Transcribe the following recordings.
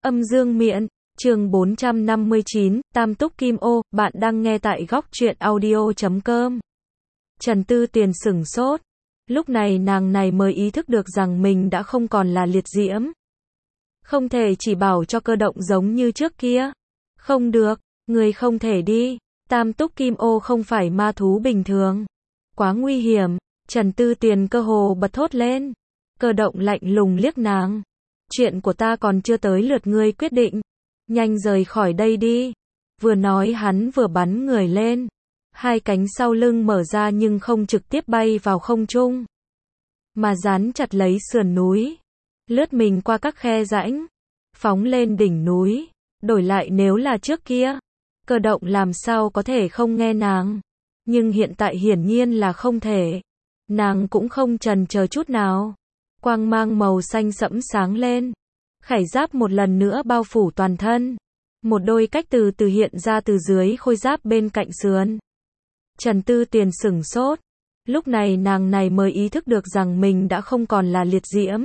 Âm dương miện, chương 459, Tam túc kim ô, bạn đang nghe tại góc truyện audio.com. Trần Tư Tiền sửng sốt. Lúc này nàng này mới ý thức được rằng mình đã không còn là liệt diễm. Không thể chỉ bảo cho cơ động giống như trước kia. Không được, người không thể đi. Tam túc kim ô không phải ma thú bình thường. Quá nguy hiểm. Trần Tư Tiền cơ hồ bật thốt lên. Cơ động lạnh lùng liếc nàng. Chuyện của ta còn chưa tới lượt ngươi quyết định. Nhanh rời khỏi đây đi. Vừa nói hắn vừa bắn người lên. Hai cánh sau lưng mở ra nhưng không trực tiếp bay vào không trung, mà dán chặt lấy sườn núi. Lướt mình qua các khe rãnh. Phóng lên đỉnh núi. Đổi lại nếu là trước kia, cơ động làm sao có thể không nghe nàng. Nhưng hiện tại hiển nhiên là không thể. Nàng cũng không chần chờ chút nào. Quang mang màu xanh sẫm sáng lên. Khải giáp một lần nữa bao phủ toàn thân. Một đôi cách từ từ hiện ra từ dưới khôi giáp bên cạnh sườn. Trần Tư Tiền sửng sốt. Lúc này nàng này mới ý thức được rằng mình đã không còn là liệt diễm.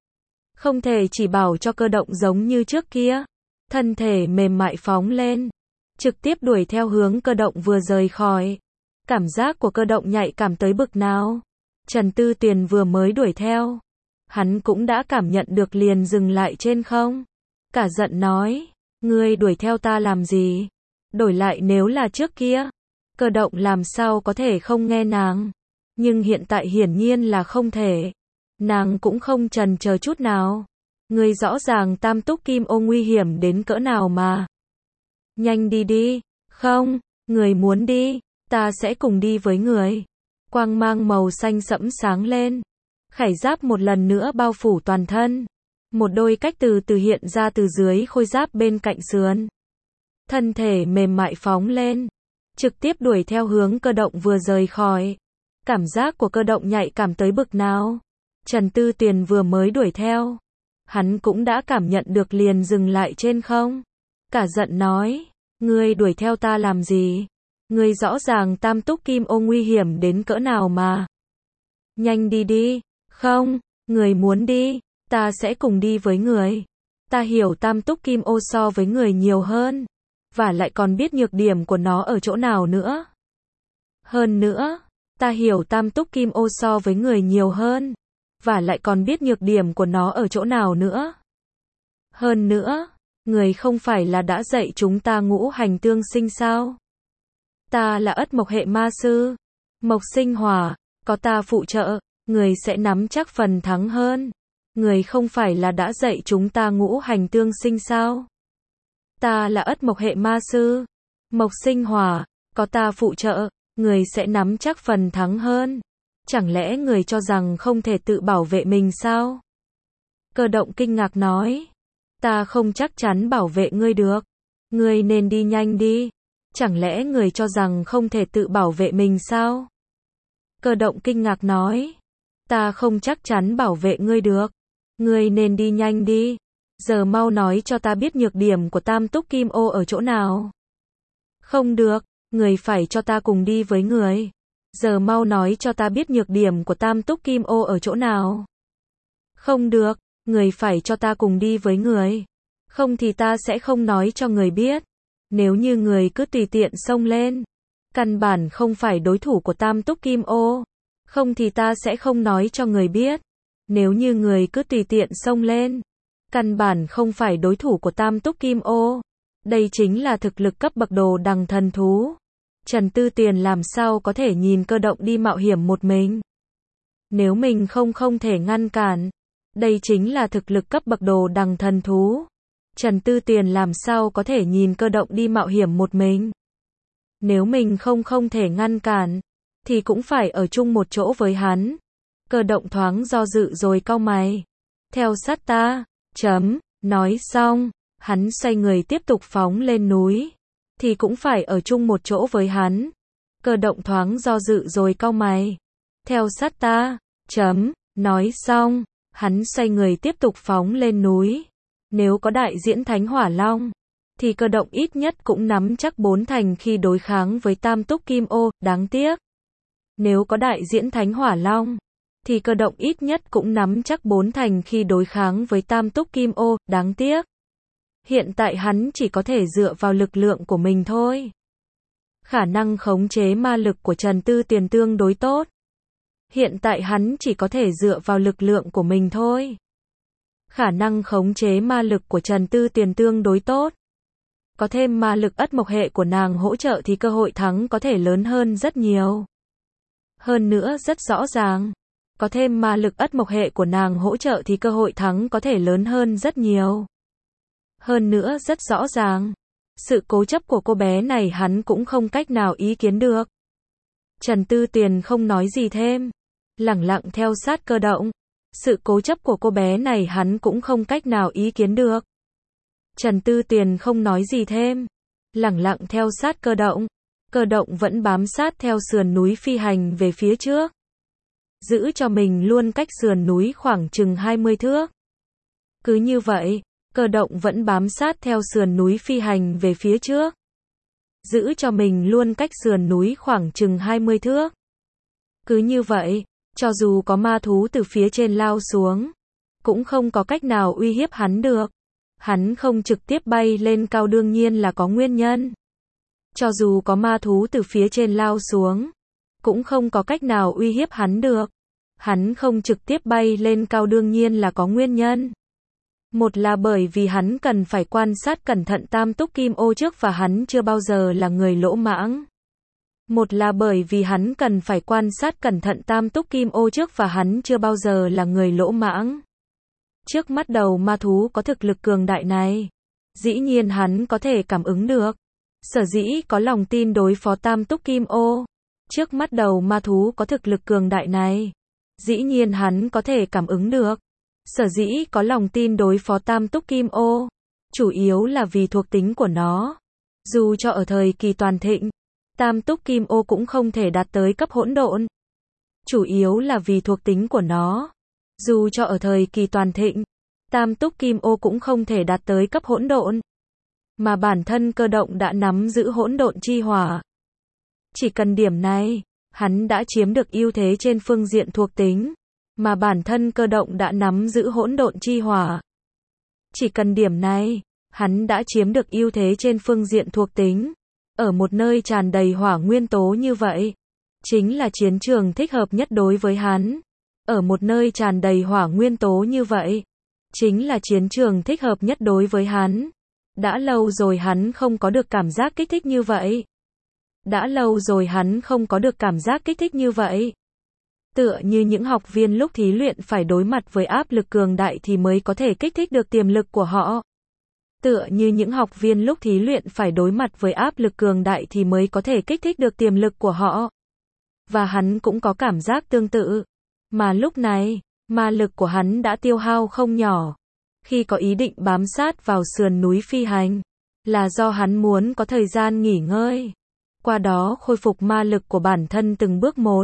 Không thể chỉ bảo cho cơ động giống như trước kia. Thân thể mềm mại phóng lên. Trực tiếp đuổi theo hướng cơ động vừa rời khỏi. Cảm giác của cơ động nhạy cảm tới bực nào. Trần Tư Tiền vừa mới đuổi theo. Hắn cũng đã cảm nhận được liền dừng lại trên không. Cả giận nói. Ngươi đuổi theo ta làm gì? Đổi lại nếu là trước kia, cơ động làm sao có thể không nghe nàng. Nhưng hiện tại hiển nhiên là không thể. Nàng cũng không chần chờ chút nào. Ngươi rõ ràng tam túc kim ô nguy hiểm đến cỡ nào mà. Nhanh đi đi. Không, người muốn đi, ta sẽ cùng đi với người. Quang mang màu xanh sẫm sáng lên. Khải giáp một lần nữa bao phủ toàn thân. Một đôi cách từ từ hiện ra từ dưới khôi giáp bên cạnh sườn. Thân thể mềm mại phóng lên. Trực tiếp đuổi theo hướng cơ động vừa rời khỏi. Cảm giác của cơ động nhạy cảm tới bực nào. Trần Tư Tiền vừa mới đuổi theo. Hắn cũng đã cảm nhận được liền dừng lại trên không. Cả giận nói. Ngươi đuổi theo ta làm gì? Ngươi rõ ràng tam túc kim ô nguy hiểm đến cỡ nào mà. Nhanh đi đi. Không, người muốn đi, ta sẽ cùng đi với người. Ta hiểu tam túc kim ô so với người nhiều hơn. Và lại còn biết nhược điểm của nó ở chỗ nào nữa. Hơn nữa, ta hiểu tam túc kim ô so với người nhiều hơn. Và lại còn biết nhược điểm của nó ở chỗ nào nữa. Hơn nữa, người không phải là đã dạy chúng ta ngũ hành tương sinh sao? Ta là ất mộc hệ ma sư. Mộc sinh hỏa, có ta phụ trợ. Người sẽ nắm chắc phần thắng hơn. Người không phải là đã dạy chúng ta ngũ hành tương sinh sao? Ta là ất mộc hệ ma sư. Mộc sinh hỏa, có ta phụ trợ, người sẽ nắm chắc phần thắng hơn. Chẳng lẽ người cho rằng không thể tự bảo vệ mình sao? Cơ động kinh ngạc nói. Ta không chắc chắn bảo vệ ngươi được. Ngươi nên đi nhanh đi. Chẳng lẽ người cho rằng không thể tự bảo vệ mình sao? Cơ động kinh ngạc nói. Ta không chắc chắn bảo vệ ngươi được. Ngươi nên đi nhanh đi. Giờ mau nói cho ta biết nhược điểm của tam túc kim ô ở chỗ nào. Không được, người phải cho ta cùng đi với người. Giờ mau nói cho ta biết nhược điểm của tam túc kim ô ở chỗ nào. Không được, người phải cho ta cùng đi với người. Không thì ta sẽ không nói cho người biết. Nếu như người cứ tùy tiện xông lên, căn bản không phải đối thủ của tam túc kim ô. Không thì ta sẽ không nói cho người biết. Nếu như người cứ tùy tiện xông lên, căn bản không phải đối thủ của tam túc kim ô. Đây chính là thực lực cấp bậc đồ đằng thần thú. Trần Tư Tiền làm sao có thể nhìn cơ động đi mạo hiểm một mình. Nếu mình không thể ngăn cản. Đây chính là thực lực cấp bậc đồ đằng thần thú. Trần Tư Tiền làm sao có thể nhìn cơ động đi mạo hiểm một mình. Nếu mình không thể ngăn cản, thì cũng phải ở chung một chỗ với hắn. Cơ động thoáng do dự rồi cau mày. Theo sát ta. Nói xong, hắn xoay người tiếp tục phóng lên núi. Thì cũng phải ở chung một chỗ với hắn. Cơ động thoáng do dự rồi cau mày. Theo sát ta. Nói xong, hắn xoay người tiếp tục phóng lên núi. Nếu có đại diễn thánh hỏa long, thì cơ động ít nhất cũng nắm chắc 4 thành khi đối kháng với tam túc kim ô. Đáng tiếc. Nếu có đại diễn thánh hỏa long, thì cơ động ít nhất cũng nắm chắc 4 thành khi đối kháng với tam túc kim ô. Đáng tiếc. Hiện tại hắn chỉ có thể dựa vào lực lượng của mình thôi. Khả năng khống chế ma lực của Trần Tư Tiền tương đối tốt. Hiện tại hắn chỉ có thể dựa vào lực lượng của mình thôi. Khả năng khống chế ma lực của Trần Tư Tiền tương đối tốt. Có thêm ma lực ất mộc hệ của nàng hỗ trợ thì cơ hội thắng có thể lớn hơn rất nhiều. Hơn nữa rất rõ ràng. Có thêm ma lực ất mộc hệ của nàng hỗ trợ thì cơ hội thắng có thể lớn hơn rất nhiều. Hơn nữa rất rõ ràng. Sự cố chấp của cô bé này hắn cũng không cách nào ý kiến được. Trần Tư Tiền không nói gì thêm. Lẳng lặng theo sát Cơ Động. Sự cố chấp của cô bé này hắn cũng không cách nào ý kiến được. Trần Tư Tiền không nói gì thêm. Lẳng lặng theo sát Cơ Động. Cơ Động vẫn bám sát theo sườn núi phi hành về phía trước. Giữ cho mình luôn cách sườn núi khoảng chừng 20 thước. Cứ như vậy, Cơ Động vẫn bám sát theo sườn núi phi hành về phía trước. Giữ cho mình luôn cách sườn núi khoảng chừng 20 thước. Cứ như vậy, cho dù có ma thú từ phía trên lao xuống, cũng không có cách nào uy hiếp hắn được. Hắn không trực tiếp bay lên cao đương nhiên là có nguyên nhân. Cho dù có ma thú từ phía trên lao xuống, cũng không có cách nào uy hiếp hắn được. Hắn không trực tiếp bay lên cao đương nhiên là có nguyên nhân. Một là bởi vì hắn cần phải quan sát cẩn thận Tam Túc Kim Ô trước và hắn chưa bao giờ là người lỗ mãng. Một là bởi vì hắn cần phải quan sát cẩn thận Tam Túc Kim Ô trước và hắn chưa bao giờ là người lỗ mãng. Trước mắt đầu ma thú có thực lực cường đại này, dĩ nhiên hắn có thể cảm ứng được. Sở dĩ có lòng tin đối phó Tam Túc Kim Ô. Trước mắt đầu ma thú có thực lực cường đại này, dĩ nhiên hắn có thể cảm ứng được. Sở dĩ có lòng tin đối phó Tam Túc Kim Ô, chủ yếu là vì thuộc tính của nó. Dù cho ở thời kỳ toàn thịnh, Tam Túc Kim Ô cũng không thể đạt tới cấp hỗn độn. Chủ yếu là vì thuộc tính của nó. Dù cho ở thời kỳ toàn thịnh, Tam Túc Kim Ô cũng không thể đạt tới cấp hỗn độn. Mà bản thân Cơ Động đã nắm giữ hỗn độn chi hỏa. Chỉ cần điểm này, hắn đã chiếm được ưu thế trên phương diện thuộc tính. Mà bản thân Cơ Động đã nắm giữ hỗn độn chi hỏa. Chỉ cần điểm này, hắn đã chiếm được ưu thế trên phương diện thuộc tính. Ở một nơi tràn đầy hỏa nguyên tố như vậy, chính là chiến trường thích hợp nhất đối với hắn. Ở một nơi tràn đầy hỏa nguyên tố như vậy, chính là chiến trường thích hợp nhất đối với hắn. Đã lâu rồi hắn không có được cảm giác kích thích như vậy. Đã lâu rồi hắn không có được cảm giác kích thích như vậy. Tựa như những học viên lúc thí luyện phải đối mặt với áp lực cường đại thì mới có thể kích thích được tiềm lực của họ. Tựa như những học viên lúc thí luyện phải đối mặt với áp lực cường đại thì mới có thể kích thích được tiềm lực của họ. Và hắn cũng có cảm giác tương tự. Mà lúc này, ma lực của hắn đã tiêu hao không nhỏ. Khi có ý định bám sát vào sườn núi phi hành, là do hắn muốn có thời gian nghỉ ngơi. Qua đó khôi phục ma lực của bản thân từng bước một.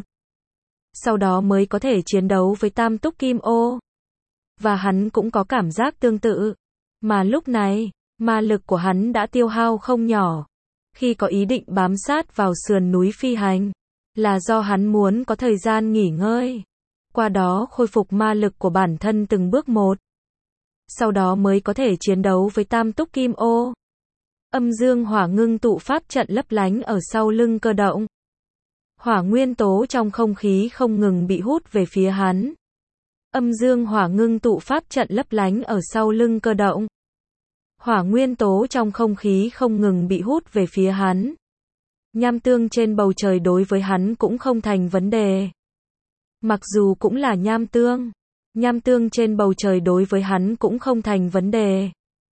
Sau đó mới có thể chiến đấu với Tam Túc Kim Ô. Và hắn cũng có cảm giác tương tự. Mà lúc này, ma lực của hắn đã tiêu hao không nhỏ. Khi có ý định bám sát vào sườn núi phi hành, là do hắn muốn có thời gian nghỉ ngơi. Qua đó khôi phục ma lực của bản thân từng bước một. Sau đó mới có thể chiến đấu với Tam Túc Kim Ô. Âm dương hỏa ngưng tụ pháp trận lấp lánh ở sau lưng Cơ Động. Hỏa nguyên tố trong không khí không ngừng bị hút về phía hắn. Âm dương hỏa ngưng tụ pháp trận lấp lánh ở sau lưng Cơ Động. Hỏa nguyên tố trong không khí không ngừng bị hút về phía hắn. Nham tương trên bầu trời đối với hắn cũng không thành vấn đề. Mặc dù cũng là nham tương trên bầu trời đối với hắn cũng không thành vấn đề.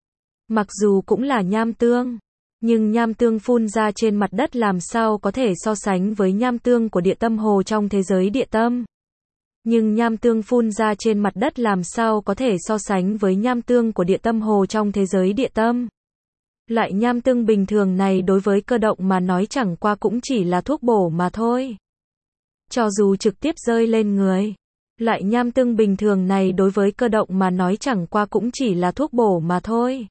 Mặc dù cũng là nham tương, nhưng nham tương phun ra trên mặt đất làm sao có thể so sánh với nham tương của địa tâm hồ trong thế giới địa tâm. Nhưng nham tương phun ra trên mặt đất làm sao có thể so sánh với nham tương của địa tâm hồ trong thế giới địa tâm. Loại nham tương bình thường này đối với Cơ Động mà nói chẳng qua cũng chỉ là thuốc bổ mà thôi. Cho dù trực tiếp rơi lên người, loại nham tương bình thường này đối với Cơ Động mà nói chẳng qua cũng chỉ là thuốc bổ mà thôi.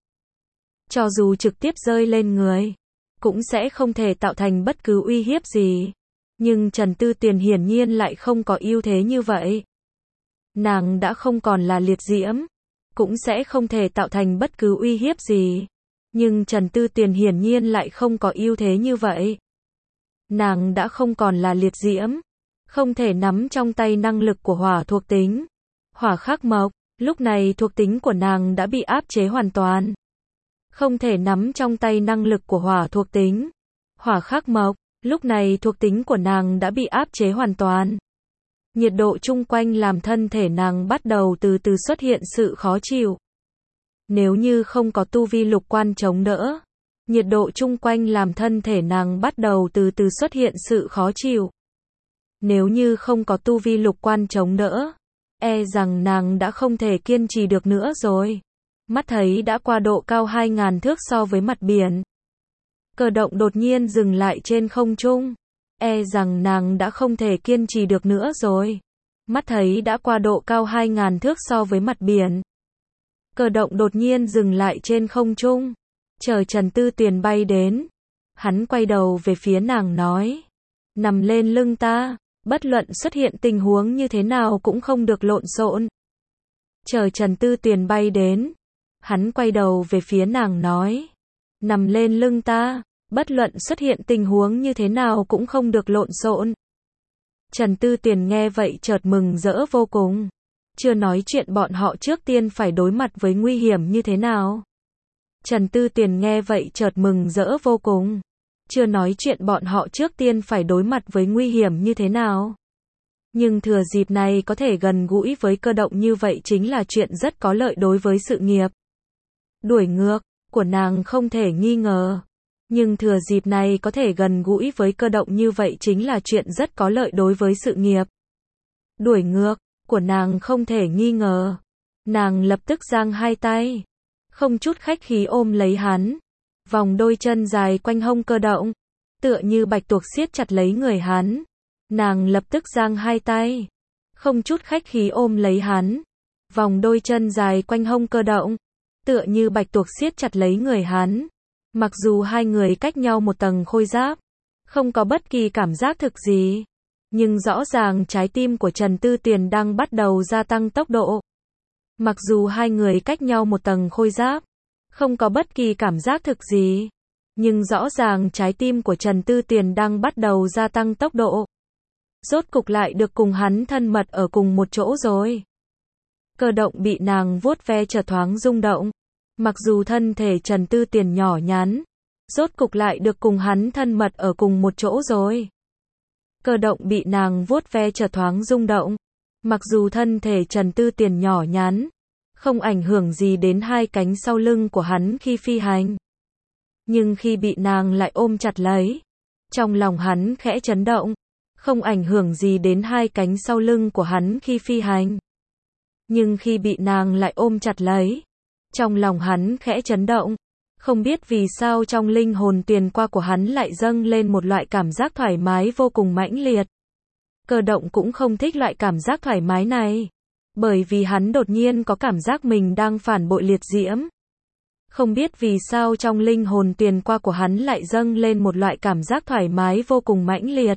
Cho dù trực tiếp rơi lên người, cũng sẽ không thể tạo thành bất cứ uy hiếp gì. Nhưng Trần Tư Tiền hiển nhiên lại không có ưu thế như vậy. Nàng đã không còn là liệt diễm. cũng sẽ không thể tạo thành bất cứ uy hiếp gì. Nhưng Trần Tư Tuyền hiển nhiên lại không có ưu thế như vậy. Nàng đã không còn là liệt diễm, không thể nắm trong tay năng lực của hỏa thuộc tính. Hỏa khắc mộc, lúc này thuộc tính của nàng đã bị áp chế hoàn toàn. Không thể nắm trong tay năng lực của hỏa thuộc tính. Hỏa khắc mộc, lúc này thuộc tính của nàng đã bị áp chế hoàn toàn. Nhiệt độ chung quanh làm thân thể nàng bắt đầu từ từ xuất hiện sự khó chịu. Nếu như không có tu vi lục quan chống đỡ, nhiệt độ chung quanh làm thân thể nàng bắt đầu từ từ xuất hiện sự khó chịu. Nếu như không có tu vi lục quan chống đỡ, e rằng nàng đã không thể kiên trì được nữa rồi. Mắt thấy đã qua độ cao 2.000 thước so với mặt biển. Cơ động đột nhiên dừng lại trên không trung. E rằng nàng đã không thể kiên trì được nữa rồi. Mắt thấy đã qua độ cao 2.000 thước so với mặt biển. Cơ động đột nhiên dừng lại trên không trung. Chờ Trần Tư Tuyền bay đến. Hắn quay đầu về phía nàng nói. Nằm lên lưng ta, bất luận xuất hiện tình huống như thế nào cũng không được lộn xộn. Chờ Trần Tư Tuyền bay đến. Hắn quay đầu về phía nàng nói. Nằm lên lưng ta, bất luận xuất hiện tình huống như thế nào cũng không được lộn xộn. Trần Tư Tuyền nghe vậy chợt mừng rỡ vô cùng. Chưa nói chuyện bọn họ trước tiên phải đối mặt với nguy hiểm như thế nào. Trần Tư Tuyền nghe vậy chợt mừng rỡ vô cùng. Chưa nói chuyện bọn họ trước tiên phải đối mặt với nguy hiểm như thế nào. Nhưng thừa dịp này có thể gần gũi với cơ động như vậy chính là chuyện rất có lợi đối với sự nghiệp. Đuổi ngược của nàng không thể nghi ngờ. Nhưng thừa dịp này có thể gần gũi với cơ động như vậy chính là chuyện rất có lợi đối với sự nghiệp. Đuổi ngược của nàng không thể nghi ngờ. Nàng lập tức giang hai tay, không chút khách khí ôm lấy hắn, vòng đôi chân dài quanh hông cơ động, tựa như bạch tuộc siết chặt lấy người hắn. Nàng lập tức giang hai tay, không chút khách khí ôm lấy hắn, vòng đôi chân dài quanh hông cơ động, tựa như bạch tuộc siết chặt lấy người hắn. Mặc dù hai người cách nhau một tầng khôi giáp, không có bất kỳ cảm giác thực gì, nhưng rõ ràng trái tim của Trần Tư Tuyền đang bắt đầu gia tăng tốc độ. Mặc dù hai người cách nhau một tầng khôi giáp, không có bất kỳ cảm giác thực gì, nhưng rõ ràng trái tim của Trần Tư Tuyền đang bắt đầu gia tăng tốc độ. Rốt cục lại được cùng hắn thân mật ở cùng một chỗ rồi. Cơ động bị nàng vuốt ve chợt thoáng rung động. Mặc dù thân thể Trần Tư Tuyền nhỏ nhắn, rốt cục lại được cùng hắn thân mật ở cùng một chỗ rồi. Cơ động bị nàng vuốt ve chợt thoáng rung động. Mặc dù thân thể Trần Tư Tuyền nhỏ nhắn, không ảnh hưởng gì đến hai cánh sau lưng của hắn khi phi hành. Nhưng khi bị nàng lại ôm chặt lấy, trong lòng hắn khẽ chấn động, không ảnh hưởng gì đến hai cánh sau lưng của hắn khi phi hành. Nhưng khi bị nàng lại ôm chặt lấy, trong lòng hắn khẽ chấn động, không biết vì sao trong linh hồn tiền qua của hắn lại dâng lên một loại cảm giác thoải mái vô cùng mãnh liệt. Cơ động cũng không thích loại cảm giác thoải mái này, bởi vì hắn đột nhiên có cảm giác mình đang phản bội liệt diễm. Không biết vì sao trong linh hồn tiền qua của hắn lại dâng lên một loại cảm giác thoải mái vô cùng mãnh liệt.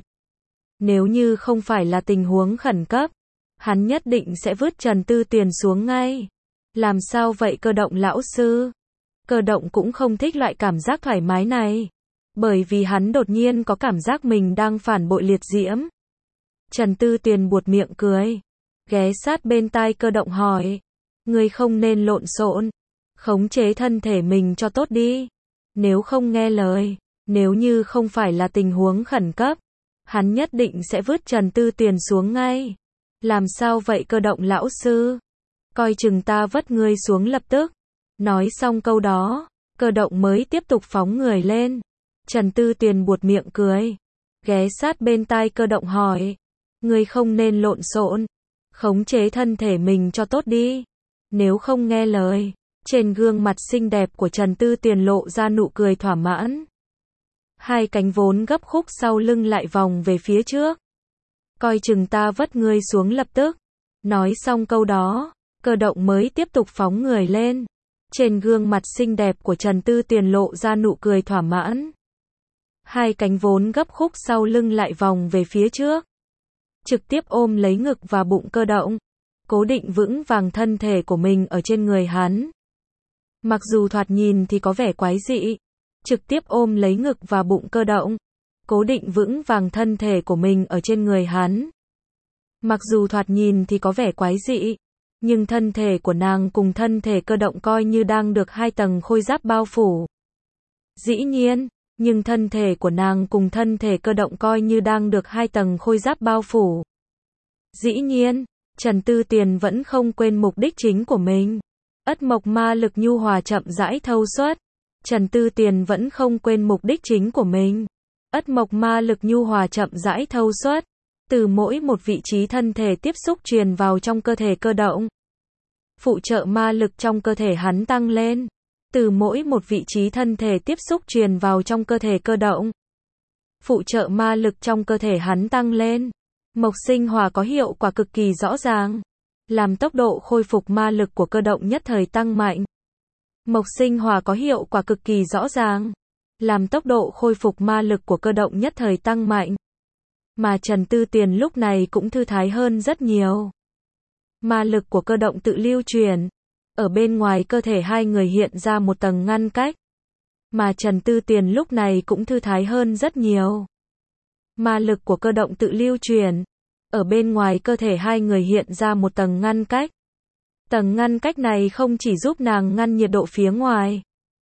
Nếu như không phải là tình huống khẩn cấp, hắn nhất định sẽ vứt Trần Tư Tuyền xuống ngay. Làm sao vậy cơ động lão sư? Cơ động cũng không thích loại cảm giác thoải mái này, bởi vì hắn đột nhiên có cảm giác mình đang phản bội liệt diễm. Trần Tư Tuyền buột miệng cười, ghé sát bên tai cơ động hỏi, ngươi không nên lộn xộn, khống chế thân thể mình cho tốt đi. Nếu không nghe lời, nếu như không phải là tình huống khẩn cấp, hắn nhất định sẽ vứt Trần Tư Tuyền xuống ngay. Làm sao vậy cơ động lão sư? Coi chừng ta vứt ngươi xuống lập tức. Nói xong câu đó, cơ động mới tiếp tục phóng người lên. Trần Tư Tuyền buột miệng cười, ghé sát bên tai cơ động hỏi, ngươi không nên lộn xộn, khống chế thân thể mình cho tốt đi. Nếu không nghe lời. Trên gương mặt xinh đẹp của Trần Tư Tuyền lộ ra nụ cười thỏa mãn. Hai cánh vốn gấp khúc sau lưng lại vòng về phía trước. Coi chừng ta vứt ngươi xuống lập tức. Nói xong câu đó, cơ động mới tiếp tục phóng người lên. Trên gương mặt xinh đẹp của Trần Tư Tuyền lộ ra nụ cười thỏa mãn. Hai cánh vốn gấp khúc sau lưng lại vòng về phía trước. Trực tiếp ôm lấy ngực và bụng cơ động. cố định vững vàng thân thể của mình ở trên người hắn. Mặc dù thoạt nhìn thì có vẻ quái dị, trực tiếp ôm lấy ngực và bụng Cơ Động, cố định vững vàng thân thể của mình ở trên người hắn. Mặc dù thoạt nhìn thì có vẻ quái dị, nhưng thân thể của nàng cùng thân thể Cơ Động coi như đang được 2 tầng khôi giáp bao phủ. Dĩ nhiên, nhưng thân thể của nàng cùng thân thể Cơ Động coi như đang được 2 tầng khôi giáp bao phủ. Dĩ nhiên, Trần Tư Tiền vẫn không quên mục đích chính của mình. Ất mộc ma lực nhu hòa chậm rãi thâu xuất. Trần Tư Tiền vẫn không quên mục đích chính của mình. Ất mộc ma lực nhu hòa chậm rãi thâu xuất. Từ mỗi một vị trí thân thể tiếp xúc truyền vào trong cơ thể Cơ Động. Phụ trợ ma lực trong cơ thể hắn tăng lên. Từ mỗi một vị trí thân thể tiếp xúc truyền vào trong cơ thể Cơ Động. Phụ trợ ma lực trong cơ thể hắn tăng lên. Mộc sinh hỏa có hiệu quả cực kỳ rõ ràng, làm tốc độ khôi phục ma lực của Cơ Động nhất thời tăng mạnh. Mộc sinh hỏa có hiệu quả cực kỳ rõ ràng, làm tốc độ khôi phục ma lực của Cơ Động nhất thời tăng mạnh. Mà Trần Tư Tiền lúc này cũng thư thái hơn rất nhiều. Ma lực của Cơ Động tự lưu truyền, ở bên ngoài cơ thể hai người hiện ra một tầng ngăn cách. Mà Trần Tư Tiền lúc này cũng thư thái hơn rất nhiều. Ma lực của Cơ Động tự lưu truyền, ở bên ngoài cơ thể hai người hiện ra một tầng ngăn cách. Tầng ngăn cách này không chỉ giúp nàng ngăn nhiệt độ phía ngoài,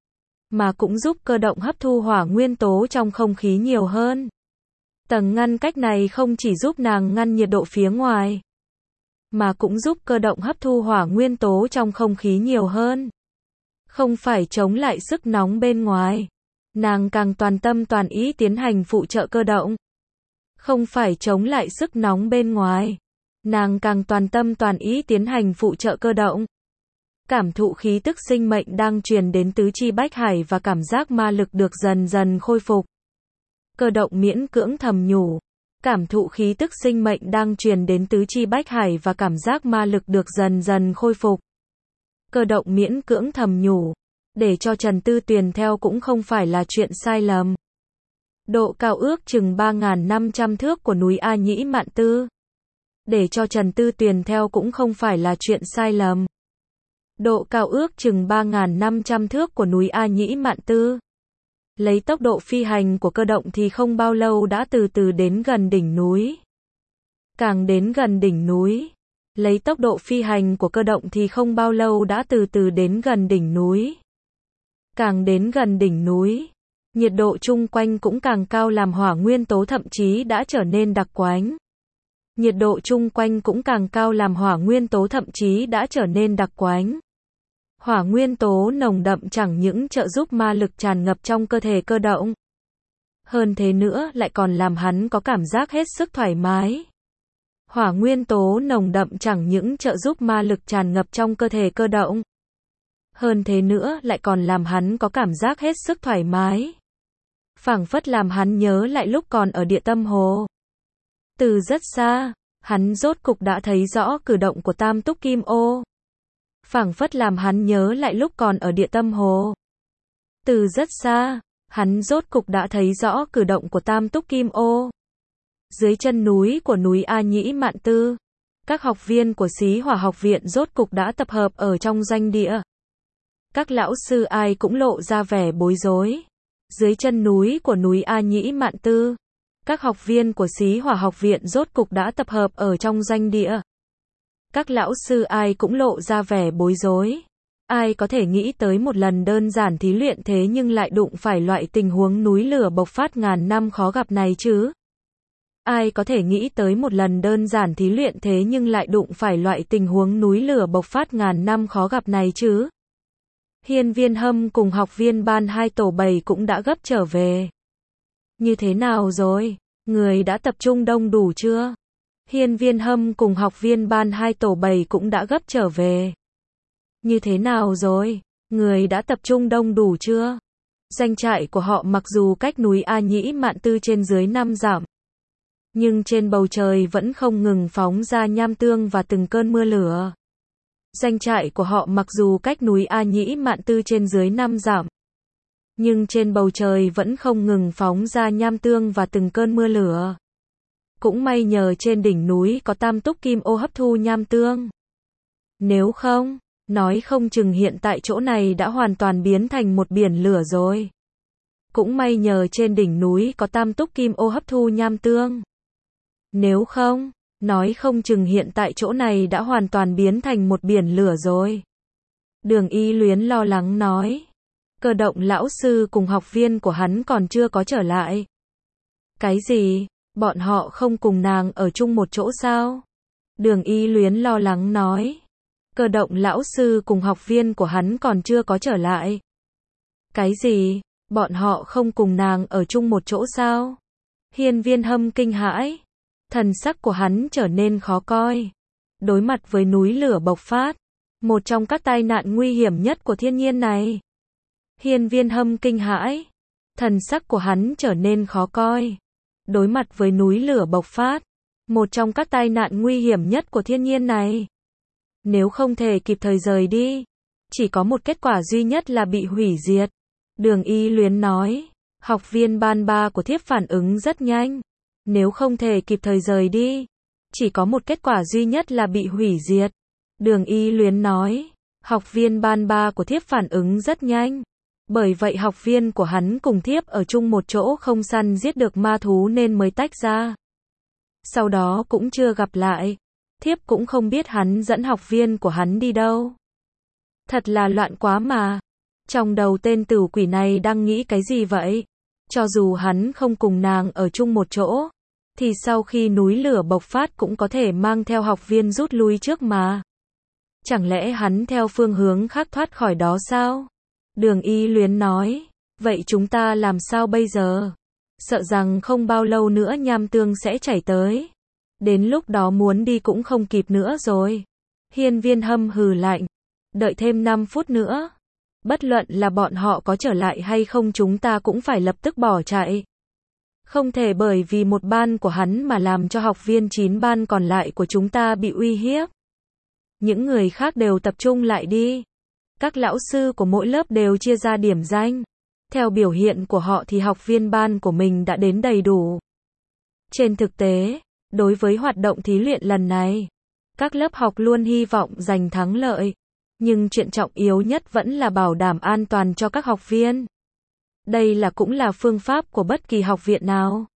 mà cũng giúp Cơ Động hấp thu hỏa nguyên tố trong không khí nhiều hơn. Tầng ngăn cách này không chỉ giúp nàng ngăn nhiệt độ phía ngoài, mà cũng giúp Cơ Động hấp thu hỏa nguyên tố trong không khí nhiều hơn. Không phải chống lại sức nóng bên ngoài, nàng càng toàn tâm toàn ý tiến hành phụ trợ Cơ Động. Không phải chống lại sức nóng bên ngoài, nàng càng toàn tâm toàn ý tiến hành phụ trợ Cơ Động. Cảm thụ khí tức sinh mệnh đang truyền đến tứ chi bách hải và cảm giác ma lực được dần dần khôi phục. Cơ Động miễn cưỡng thầm nhủ. Cảm thụ khí tức sinh mệnh đang truyền đến tứ chi bách hải và cảm giác ma lực được dần dần khôi phục. Cơ Động miễn cưỡng thầm nhủ. Để cho Trần Tư Tiền theo cũng không phải là chuyện sai lầm. Độ cao ước chừng 3.500 thước của núi A Nhĩ Mạn Tư. Để cho Trần Tư Tiền theo cũng không phải là chuyện sai lầm. Độ cao ước chừng 3.500 thước của núi A Nhĩ Mạn Tư. Lấy tốc độ phi hành của Cơ Động thì không bao lâu đã từ từ đến gần đỉnh núi. Càng đến gần đỉnh núi. Lấy tốc độ phi hành của Cơ Động thì không bao lâu đã từ từ đến gần đỉnh núi. Càng đến gần đỉnh núi, nhiệt độ chung quanh cũng càng cao làm hỏa nguyên tố thậm chí đã trở nên đặc quánh. Nhiệt độ chung quanh cũng càng cao làm hỏa nguyên tố thậm chí đã trở nên đặc quánh. Hỏa nguyên tố nồng đậm chẳng những trợ giúp ma lực tràn ngập trong cơ thể Cơ Động. Hơn thế nữa lại còn làm hắn có cảm giác hết sức thoải mái. Hỏa nguyên tố nồng đậm chẳng những trợ giúp ma lực tràn ngập trong cơ thể Cơ Động. Hơn thế nữa lại còn làm hắn có cảm giác hết sức thoải mái. Phảng phất làm hắn nhớ lại lúc còn ở Địa Tâm Hồ. Từ rất xa, hắn rốt cục đã thấy rõ cử động của Tam Túc Kim Ô. Phảng phất làm hắn nhớ lại lúc còn ở Địa Tâm Hồ. Từ rất xa, hắn rốt cục đã thấy rõ cử động của Tam Túc Kim Ô. Dưới chân núi của núi A Nhĩ Mạn Tư, các học viên của Xí Hỏa học viện rốt cục đã tập hợp ở trong doanh địa. Các lão sư ai cũng lộ ra vẻ bối rối. Dưới chân núi của núi A Nhĩ Mạn Tư, các học viên của Xí Hỏa học viện rốt cục đã tập hợp ở trong doanh địa. Các lão sư ai cũng lộ ra vẻ bối rối. Ai có thể nghĩ tới một lần đơn giản thí luyện thế nhưng lại đụng phải loại tình huống núi lửa bộc phát ngàn năm khó gặp này chứ? Ai có thể nghĩ tới một lần đơn giản thí luyện thế nhưng lại đụng phải loại tình huống núi lửa bộc phát ngàn năm khó gặp này chứ? Hiên Viên Hâm cùng học viên ban 2 tổ 7 cũng đã gấp trở về. Như thế nào rồi? Người đã tập trung đông đủ chưa? Hiên Viên Hâm cùng học viên ban 2 tổ 7 cũng đã gấp trở về. Như thế nào rồi? Người đã tập trung đông đủ chưa? Doanh trại của họ mặc dù cách núi A Nhĩ Mạn Tư trên dưới 5 dặm, nhưng trên bầu trời vẫn không ngừng phóng ra nham tương và từng cơn mưa lửa. Doanh trại của họ mặc dù cách núi A Nhĩ Mạn Tư trên dưới 5 dặm, nhưng trên bầu trời vẫn không ngừng phóng ra nham tương và từng cơn mưa lửa. Cũng may nhờ trên đỉnh núi có Tam Túc Kim Ô hấp thu nham tương. Nếu không, nói không chừng hiện tại chỗ này đã hoàn toàn biến thành một biển lửa rồi. Cũng may nhờ trên đỉnh núi có tam túc kim ô hấp thu nham tương. Nếu không, nói không chừng hiện tại chỗ này đã hoàn toàn biến thành một biển lửa rồi. Đường Y Luyến lo lắng nói. Cơ động lão sư cùng học viên của hắn còn chưa có trở lại. Cái gì? Bọn họ không cùng nàng ở chung một chỗ sao? Đường Y Luyến lo lắng nói. Cơ động lão sư cùng học viên của hắn còn chưa có trở lại. Cái gì? Bọn họ không cùng nàng ở chung một chỗ sao? Hiên Viên Hâm kinh hãi. Thần sắc của hắn trở nên khó coi. Đối mặt với núi lửa bộc phát, một trong các tai nạn nguy hiểm nhất của thiên nhiên này. Hiên Viên Hâm kinh hãi. Thần sắc của hắn trở nên khó coi. Đối mặt với núi lửa bộc phát, một trong các tai nạn nguy hiểm nhất của thiên nhiên này. Nếu không thể kịp thời rời đi, chỉ có một kết quả duy nhất là bị hủy diệt. Đường Y Luyến nói. Học viên ban 3 của thiếp phản ứng rất nhanh. Nếu không thể kịp thời rời đi, chỉ có một kết quả duy nhất là bị hủy diệt. Đường Y Luyến nói. Học viên ban 3 của thiếp phản ứng rất nhanh. Bởi vậy học viên của hắn cùng thiếp ở chung một chỗ không săn giết được ma thú nên mới tách ra. Sau đó cũng chưa gặp lại. Thiếp cũng không biết hắn dẫn học viên của hắn đi đâu. Thật là loạn quá mà. Trong đầu tên tử quỷ này đang nghĩ cái gì vậy? Cho dù hắn không cùng nàng ở chung một chỗ, thì sau khi núi lửa bộc phát cũng có thể mang theo học viên rút lui trước mà. Chẳng lẽ hắn theo phương hướng khác thoát khỏi đó sao? Đường Y Luyến nói. Vậy chúng ta làm sao bây giờ? Sợ rằng không bao lâu nữa nham tương sẽ chảy tới. Đến lúc đó muốn đi cũng không kịp nữa rồi. Hiên Viên Hâm hừ lạnh. Đợi thêm 5 phút nữa. Bất luận là bọn họ có trở lại hay không chúng ta cũng phải lập tức bỏ chạy. Không thể bởi vì một ban của hắn mà làm cho học viên 9 ban còn lại của chúng ta bị uy hiếp. Những người khác đều tập trung lại đi. Các lão sư của mỗi lớp đều chia ra điểm danh. Theo biểu hiện của họ thì học viên ban của mình đã đến đầy đủ. Trên thực tế, đối với hoạt động thí luyện lần này, các lớp học luôn hy vọng giành thắng lợi. Nhưng chuyện trọng yếu nhất vẫn là bảo đảm an toàn cho các học viên. Đây cũng là phương pháp của bất kỳ học viện nào.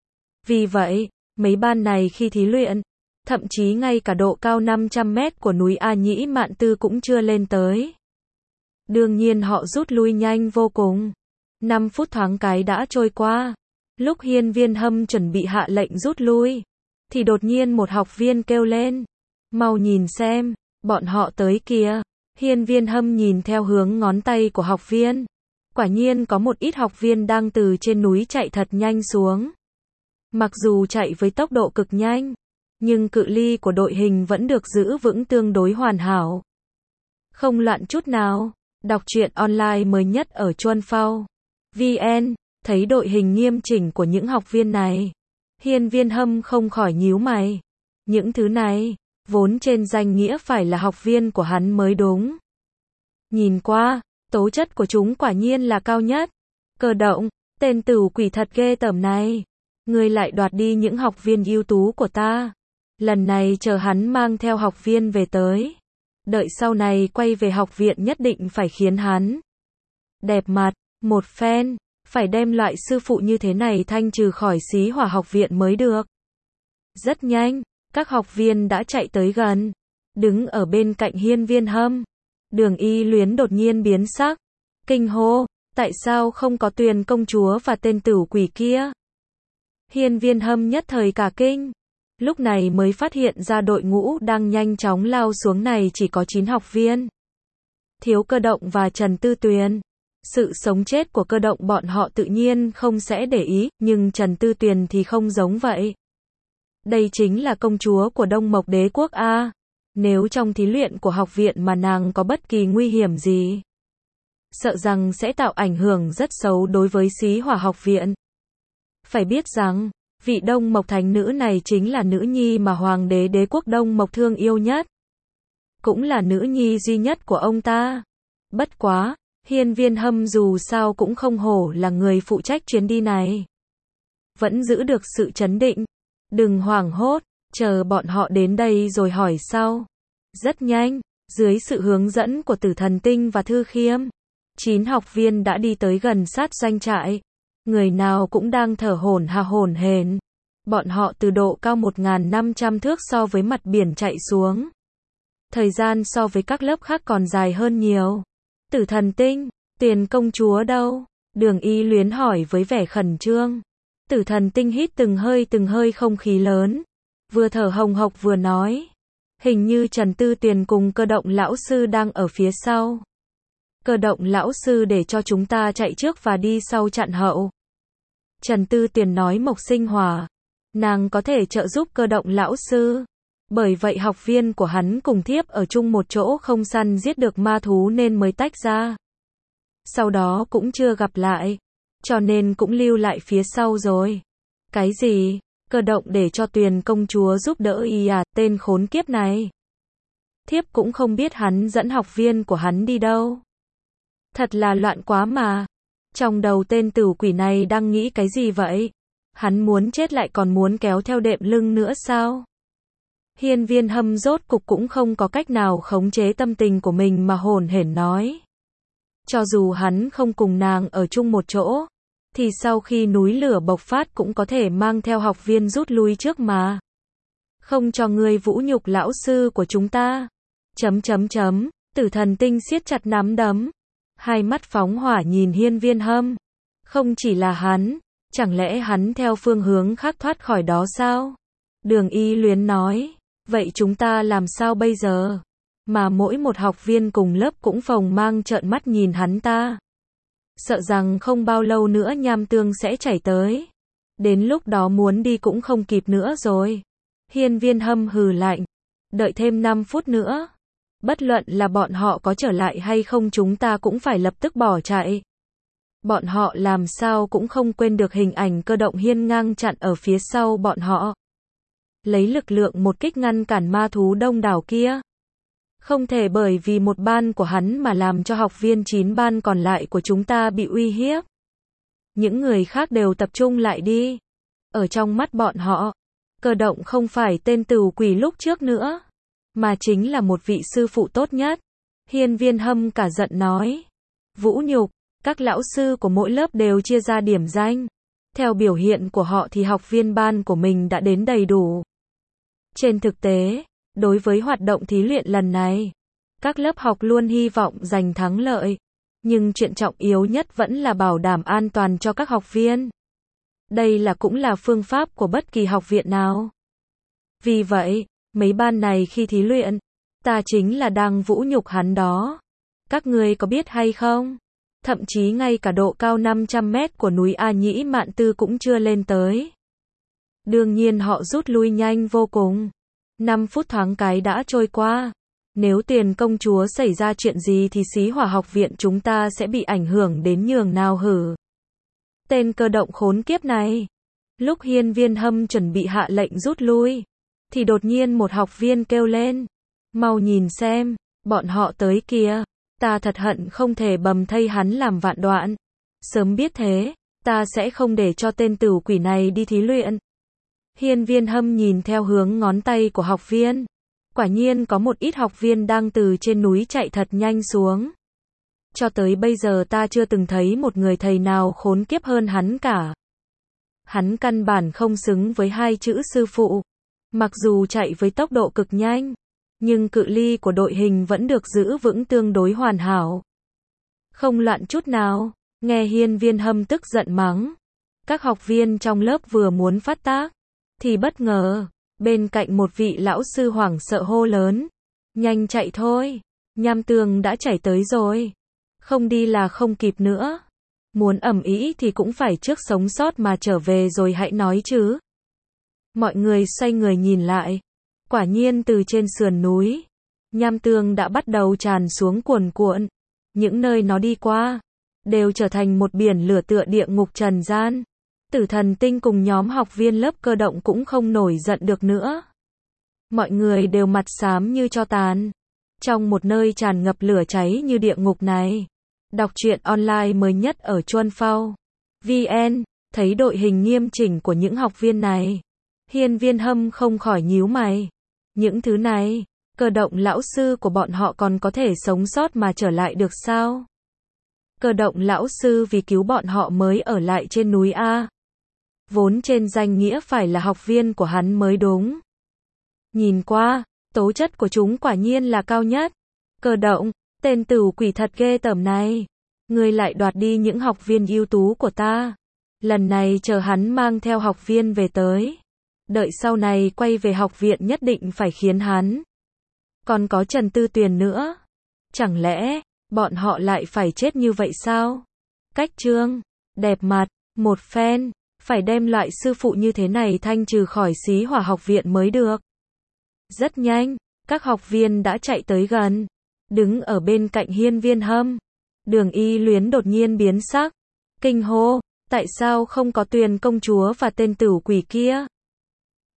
Vì vậy, mấy ban này khi thí luyện, thậm chí ngay cả độ cao 500 mét của núi A Nhĩ Mạn Tư cũng chưa lên tới. Đương nhiên họ rút lui nhanh vô cùng. 5 phút thoáng cái đã trôi qua. Lúc Hiên Viên Hâm chuẩn bị hạ lệnh rút lui, thì đột nhiên một học viên kêu lên. Mau nhìn xem, bọn họ tới kìa. Hiên Viên Hâm nhìn theo hướng ngón tay của học viên. Quả nhiên có một ít học viên đang từ trên núi chạy thật nhanh xuống. Mặc dù chạy với tốc độ cực nhanh, nhưng cự ly của đội hình vẫn được giữ vững tương đối hoàn hảo. Không loạn chút nào. Đọc truyện online mới nhất ở Chuan Phao VN, thấy đội hình nghiêm chỉnh của những học viên này. Hiên Viên Hâm không khỏi nhíu mày. Những thứ này, vốn trên danh nghĩa phải là học viên của hắn mới đúng. Nhìn qua, tố chất của chúng quả nhiên là cao nhất. Cơ động, tên tử quỷ thật ghê tởm này. Ngươi lại đoạt đi những học viên ưu tú của ta. Lần này chờ hắn mang theo học viên về tới. Đợi sau này quay về học viện nhất định phải khiến hắn đẹp mặt, một phen. Phải đem loại sư phụ như thế này thanh trừ khỏi Xí Hỏa học viện mới được. Rất nhanh, các học viên đã chạy tới gần. Đứng ở bên cạnh Hiên Viên Hâm. Đường Y Luyến đột nhiên biến sắc. Kinh hô, tại sao không có Tuyền công chúa và tên tử quỷ kia? Hiên Viên Hâm nhất thời cả kinh. Lúc này mới phát hiện ra đội ngũ đang nhanh chóng lao xuống này chỉ có 9 học viên. Thiếu Cơ Động và Trần Tư Tuyền. Sự sống chết của Cơ Động bọn họ tự nhiên không sẽ để ý, nhưng Trần Tư Tuyền thì không giống vậy. Đây chính là công chúa của Đông Mộc Đế quốc A. Nếu trong thí luyện của học viện mà nàng có bất kỳ nguy hiểm gì, sợ rằng sẽ tạo ảnh hưởng rất xấu đối với Xí Hỏa học viện. Phải biết rằng, vị Đông Mộc Thánh nữ này chính là nữ nhi mà Hoàng đế Đế quốc Đông Mộc thương yêu nhất. Cũng là nữ nhi duy nhất của ông ta. Bất quá, Hiên Viên Hâm dù sao cũng không hổ là người phụ trách chuyến đi này. Vẫn giữ được sự trấn định. Đừng hoảng hốt, chờ bọn họ đến đây rồi hỏi sau. Rất nhanh, Dưới sự hướng dẫn của Tử Thần Tinh và Thư Khiêm, 9 học viên đã đi tới gần sát doanh trại. Người nào cũng đang thở hổn hển. Bọn họ từ độ cao 1.500 thước so với mặt biển chạy xuống. Thời gian so với các lớp khác còn dài hơn nhiều. Tử Thần Tinh, Tiền công chúa đâu? Đường Y Luyến hỏi với vẻ khẩn trương. Tử Thần Tinh hít từng hơi không khí lớn. Vừa thở hồng hộc vừa nói. Hình như Trần Tư Tuyền cùng Cơ Động lão sư đang ở phía sau. Cơ Động lão sư để cho chúng ta chạy trước và đi sau chặn hậu. Trần Tư Tuyền nói Mộc Sinh Hỏa. Nàng có thể trợ giúp Cơ Động lão sư. Bởi vậy học viên của hắn cùng thiếp ở chung một chỗ không săn giết được ma thú nên mới tách ra. Sau đó cũng chưa gặp lại. Cho nên cũng lưu lại phía sau rồi. Cái gì? Cơ Động để cho Tuyền công chúa giúp đỡ y à, tên khốn kiếp này. Thiếp cũng không biết hắn dẫn học viên của hắn đi đâu. Thật là loạn quá mà. Trong đầu tên tử quỷ này đang nghĩ cái gì vậy? Hắn muốn chết lại còn muốn kéo theo đệm lưng nữa sao? Hiên Viên Hâm rốt cục cũng không có cách nào khống chế tâm tình của mình mà hổn hển nói. Cho dù hắn không cùng nàng ở chung một chỗ, thì sau khi núi lửa bộc phát cũng có thể mang theo học viên rút lui trước mà. Không cho ngươi vũ nhục lão sư của chúng ta. Tử Thần Tinh siết chặt nắm đấm. Hai mắt phóng hỏa nhìn Hiên Viên Hâm. Không chỉ là hắn, chẳng lẽ hắn theo phương hướng khác thoát khỏi đó sao? Đường Y Luyến nói, vậy chúng ta làm sao bây giờ? Mà mỗi một học viên cùng lớp cũng phồng mang trợn mắt nhìn hắn ta. Sợ rằng không bao lâu nữa nham tương sẽ chảy tới. Đến lúc đó muốn đi cũng không kịp nữa rồi. Hiên Viên Hâm hừ lạnh. Đợi thêm 5 phút nữa. Bất luận là bọn họ có trở lại hay không chúng ta cũng phải lập tức bỏ chạy. Bọn họ làm sao cũng không quên được hình ảnh Cơ Động hiên ngang chặn ở phía sau bọn họ. Lấy lực lượng một kích ngăn cản ma thú đông đảo kia. Không thể bởi vì một ban của hắn mà làm cho học viên 9 ban còn lại của chúng ta bị uy hiếp. Những người khác đều tập trung lại đi. Ở trong mắt bọn họ, Cơ Động không phải tên tửu quỷ lúc trước nữa, mà chính là một vị sư phụ tốt nhất. Hiên Viên Hâm cả giận nói. Vũ nhục, các lão sư của mỗi lớp đều chia ra điểm danh. Theo biểu hiện của họ thì học viên ban của mình đã đến đầy đủ. Trên thực tế, đối với hoạt động thí luyện lần này, các lớp học luôn hy vọng giành thắng lợi. Nhưng chuyện trọng yếu nhất vẫn là bảo đảm an toàn cho các học viên. Đây cũng là phương pháp của bất kỳ học viện nào. Vì vậy, mấy ban này khi thí luyện, ta chính là đang vũ nhục hắn đó. Các ngươi có biết hay không? Thậm chí ngay cả độ cao 500 mét của núi A Nhĩ Mạn Tư cũng chưa lên tới. Đương nhiên họ rút lui nhanh vô cùng. 5 phút thoáng cái đã trôi qua. Nếu Tiền công chúa xảy ra chuyện gì thì Xí Hỏa học viện chúng ta sẽ bị ảnh hưởng đến nhường nào hử. Tên Cơ Động khốn kiếp này. Lúc Hiên Viên Hâm chuẩn bị hạ lệnh rút lui, thì đột nhiên một học viên kêu lên. Mau nhìn xem, bọn họ tới kìa. Ta thật hận không thể bầm thây hắn làm vạn đoạn. Sớm biết thế, ta sẽ không để cho tên tửu quỷ này đi thí luyện. Hiên Viên Hâm nhìn theo hướng ngón tay của học viên. Quả nhiên có một ít học viên đang từ trên núi chạy thật nhanh xuống. Cho tới bây giờ ta chưa từng thấy một người thầy nào khốn kiếp hơn hắn cả. Hắn căn bản không xứng với hai chữ sư phụ. Mặc dù chạy với tốc độ cực nhanh, nhưng cự ly của đội hình vẫn được giữ vững tương đối hoàn hảo. Không loạn chút nào. Nghe Hiên Viên Hâm tức giận mắng. Các học viên trong lớp vừa muốn phát tác, thì bất ngờ, bên cạnh một vị lão sư hoảng sợ hô lớn. Nhanh chạy thôi, nham tương đã chảy tới rồi. Không đi là không kịp nữa. Muốn ầm ĩ thì cũng phải trước sống sót mà trở về rồi hãy nói chứ. Mọi người xoay người nhìn lại. Quả nhiên từ trên sườn núi, nham tương đã bắt đầu tràn xuống cuồn cuộn. Những nơi nó đi qua, đều trở thành một biển lửa tựa địa ngục trần gian. Tử Thần Tinh cùng nhóm học viên lớp Cơ Động cũng không nổi giận được nữa. Mọi người đều mặt xám như tro tàn. Trong một nơi tràn ngập lửa cháy như địa ngục này. Đọc truyện online mới nhất ở Chuan Phao VN, thấy đội hình nghiêm chỉnh của những học viên này. Hiên Viên Hâm không khỏi nhíu mày. Những thứ này, Cơ động lão sư của bọn họ còn có thể sống sót mà trở lại được sao? Cơ động lão sư vì cứu bọn họ mới ở lại trên núi A. Vốn trên danh nghĩa phải là học viên của hắn mới đúng. Nhìn qua, tố chất của chúng quả nhiên là cao nhất. Cơ động, tên tửu quỷ thật ghê tởm này. Ngươi lại đoạt đi những học viên ưu tú của ta. Lần này chờ hắn mang theo học viên về tới. Đợi sau này quay về học viện nhất định phải khiến hắn. Còn có Trần Tư Tuyền nữa. Chẳng lẽ, bọn họ lại phải chết như vậy sao? Cách trương, đẹp mặt, một phen, phải đem loại sư phụ như thế này thanh trừ khỏi xí hỏa học viện mới được. Rất nhanh, các học viên đã chạy tới gần. Đứng ở bên cạnh Hiên Viên Hâm. Đường Y Luyến đột nhiên biến sắc. Kinh hô, tại sao không có Tuyền công chúa và tên tửu quỷ kia?